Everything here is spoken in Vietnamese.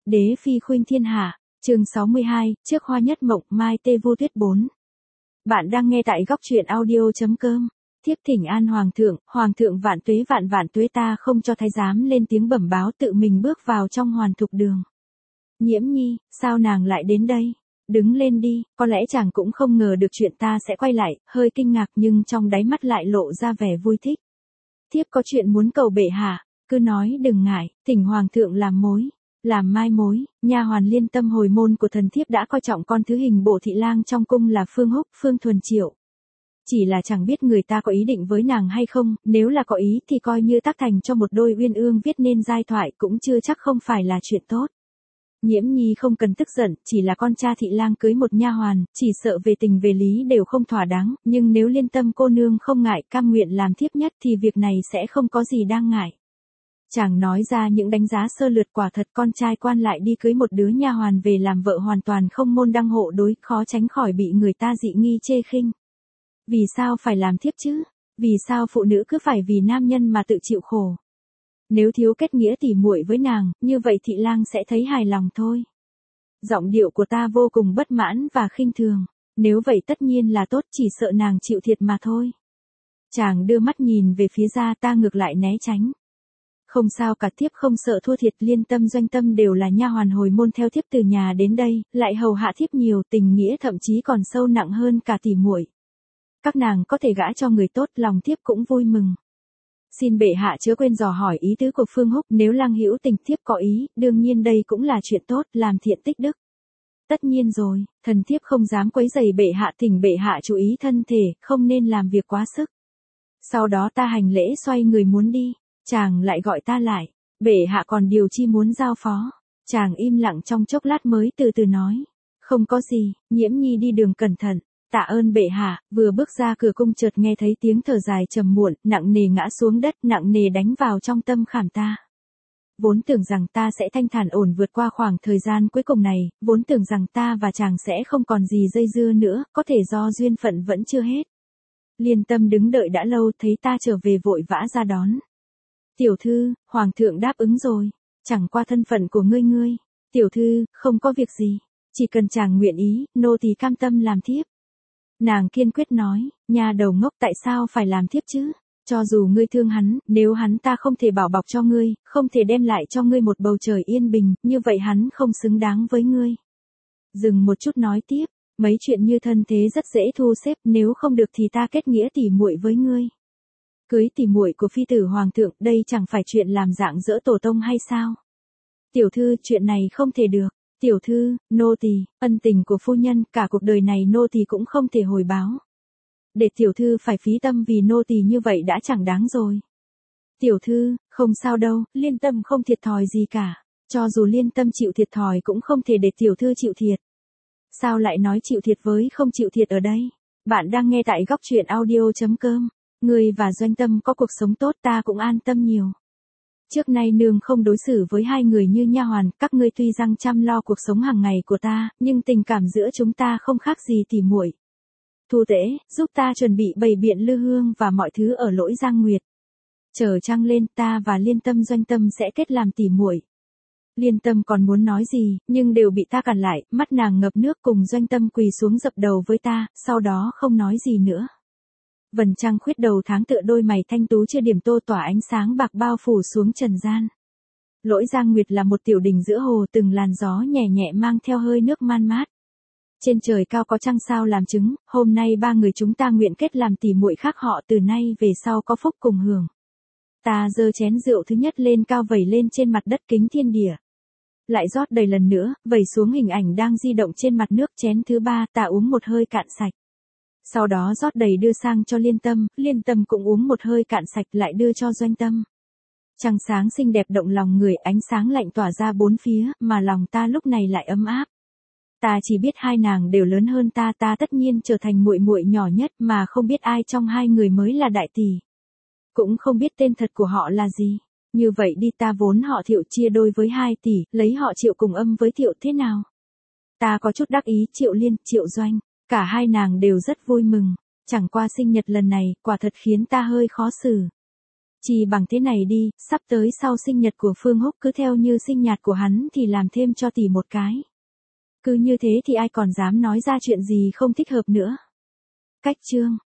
Đế phi khuynh thiên hạ, chương 62, trước hoa nhất mộng, mai tê vô tuyết 4. Bạn đang nghe tại góc truyện audio.com. Thiếp thỉnh an hoàng thượng vạn tuế, ta không cho thái giám lên tiếng bẩm báo, tự mình bước vào trong hoàn thục đường. Nhiễm Nhi, sao nàng lại đến đây? Đứng lên đi, có lẽ chàng cũng không ngờ được chuyện ta sẽ quay lại, hơi kinh ngạc nhưng trong đáy mắt lại lộ ra vẻ vui thích. Thiếp có chuyện muốn cầu bệ hạ, cứ nói đừng ngại, thỉnh hoàng thượng làm mai mối. Nha hoàn Liên Tâm hồi môn của thần thiếp đã coi trọng con thứ hình bộ thị lang trong cung là Phương Húc, Phương Thuần Triệu. Chỉ là chẳng biết người ta có ý định với nàng hay không, nếu là có ý thì coi như tác thành cho một đôi uyên ương viết nên giai thoại cũng chưa chắc không phải là chuyện tốt. Nhiễm Nhi không cần tức giận, chỉ là con cha thị lang cưới một nha hoàn, chỉ sợ về tình về lý đều không thỏa đáng, nhưng nếu Liên Tâm cô nương không ngại cam nguyện làm thiếp nhất thì việc này sẽ không có gì đang ngại. Chàng nói ra những đánh giá sơ lược, quả thật con trai quan lại đi cưới một đứa nha hoàn về làm vợ hoàn toàn không môn đăng hộ đối, khó tránh khỏi bị người ta dị nghi chê khinh. Vì sao phải làm thiếp chứ? Vì sao phụ nữ cứ phải vì nam nhân mà tự chịu khổ? Nếu thiếu kết nghĩa tỉ muội với nàng, như vậy thị lang sẽ thấy hài lòng thôi. Giọng điệu của ta vô cùng bất mãn và khinh thường. Nếu vậy tất nhiên là tốt, chỉ sợ nàng chịu thiệt mà thôi. Chàng đưa mắt nhìn về phía ra, ta ngược lại né tránh. Không sao cả, thiếp không sợ thua thiệt. Liên Tâm Doanh Tâm đều là nha hoàn hồi môn theo thiếp từ nhà đến đây, lại hầu hạ thiếp nhiều, tình nghĩa thậm chí còn sâu nặng hơn cả tỉ muội. Các nàng có thể gả cho người tốt, lòng thiếp cũng vui mừng. Xin bệ hạ chớ quên dò hỏi ý tứ của Phương Húc, nếu lang hữu tình thiếp có ý, đương nhiên đây cũng là chuyện tốt, làm thiện tích đức. Tất nhiên rồi, thần thiếp không dám quấy rầy bệ hạ, thỉnh bệ hạ chú ý thân thể, không nên làm việc quá sức. Sau đó ta hành lễ xoay người muốn đi, chàng lại gọi ta lại, bệ hạ còn điều chi muốn giao phó. Chàng im lặng trong chốc lát mới từ từ nói, không có gì, Nhiễm Nhi đi đường cẩn thận. Tạ ơn bệ hạ. Vừa bước ra cửa cung chợt nghe thấy tiếng thở dài trầm muộn, nặng nề ngã xuống đất, nặng nề đánh vào trong tâm khảm ta. Vốn tưởng rằng ta sẽ thanh thản ổn vượt qua khoảng thời gian cuối cùng này, vốn tưởng rằng ta và chàng sẽ không còn gì dây dưa nữa, có thể do duyên phận vẫn chưa hết. Liên Tâm đứng đợi đã lâu, thấy ta trở về vội vã ra đón. Tiểu thư, hoàng thượng đáp ứng rồi, chẳng qua thân phận của ngươi. Tiểu thư, không có việc gì, chỉ cần chàng nguyện ý, nô tỳ cam tâm làm thiếp. Nàng kiên quyết nói, nhà đầu ngốc, tại sao phải làm thiếp chứ? Cho dù ngươi thương hắn, nếu hắn ta không thể bảo bọc cho ngươi, không thể đem lại cho ngươi một bầu trời yên bình, như vậy hắn không xứng đáng với ngươi. Dừng một chút nói tiếp, mấy chuyện như thân thế rất dễ thu xếp, nếu không được thì ta kết nghĩa tỉ muội với ngươi. Cưới tỉ muội của phi tử hoàng thượng, đây chẳng phải chuyện làm dạng dỡ tổ tông hay sao? Tiểu thư, chuyện này không thể được. Tiểu thư, nô tỳ, ân tình của phu nhân, cả cuộc đời này nô tỳ cũng không thể hồi báo. Để tiểu thư phải phí tâm vì nô tỳ như vậy đã chẳng đáng rồi. Tiểu thư, không sao đâu, Liên Tâm không thiệt thòi gì cả. Cho dù Liên Tâm chịu thiệt thòi cũng không thể để tiểu thư chịu thiệt. Sao lại nói chịu thiệt với không chịu thiệt ở đây? Bạn đang nghe tại góc truyện audio.com. Ngươi và Doanh Tâm có cuộc sống tốt, ta cũng an tâm nhiều. Trước nay nương không đối xử với hai người như nha hoàn, các ngươi tuy rằng chăm lo cuộc sống hàng ngày của ta, nhưng tình cảm giữa chúng ta không khác gì tỉ muội. Thu Tế, giúp ta chuẩn bị bày biện lư hương và mọi thứ ở Lỗi Giang Nguyệt. Chờ trăng lên, ta và Liên Tâm Doanh Tâm sẽ kết làm tỉ muội. Liên Tâm còn muốn nói gì, nhưng đều bị ta cản lại, mắt nàng ngập nước, cùng Doanh Tâm quỳ xuống dập đầu với ta, sau đó không nói gì nữa. Vầng trăng khuyết đầu tháng tựa đôi mày thanh tú chưa điểm tô, tỏa ánh sáng bạc bao phủ xuống trần gian. Lỗi Giang Nguyệt là một tiểu đình giữa hồ, từng làn gió nhẹ nhẹ mang theo hơi nước man mát. Trên trời cao có trăng sao làm chứng, hôm nay ba người chúng ta nguyện kết làm tỉ muội, khác họ từ nay về sau có phúc cùng hưởng. Ta giơ chén rượu thứ nhất lên cao vẩy lên trên mặt đất kính thiên địa. Lại rót đầy lần nữa, vẩy xuống hình ảnh đang di động trên mặt nước. Chén thứ ba ta uống một hơi cạn sạch. Sau đó rót đầy đưa sang cho Liên Tâm cũng uống một hơi cạn sạch, lại đưa cho Doanh Tâm. Trăng sáng xinh đẹp động lòng người, ánh sáng lạnh tỏa ra bốn phía, mà lòng ta lúc này lại ấm áp. Ta chỉ biết hai nàng đều lớn hơn ta, ta tất nhiên trở thành muội muội nhỏ nhất, mà không biết ai trong hai người mới là đại tỷ. Cũng không biết tên thật của họ là gì. Như vậy đi, ta vốn họ Thiệu chia đôi với 2 tỷ, lấy họ Triệu cùng âm với Thiệu thế nào? Ta có chút đắc ý, Triệu Liên, Triệu Doanh. Cả hai nàng đều rất vui mừng, chẳng qua sinh nhật lần này, quả thật khiến ta hơi khó xử. Chỉ bằng thế này đi, sắp tới sau sinh nhật của Phương Húc cứ theo như sinh nhật của hắn thì làm thêm cho tỷ một cái. Cứ như thế thì ai còn dám nói ra chuyện gì không thích hợp nữa. Cách chương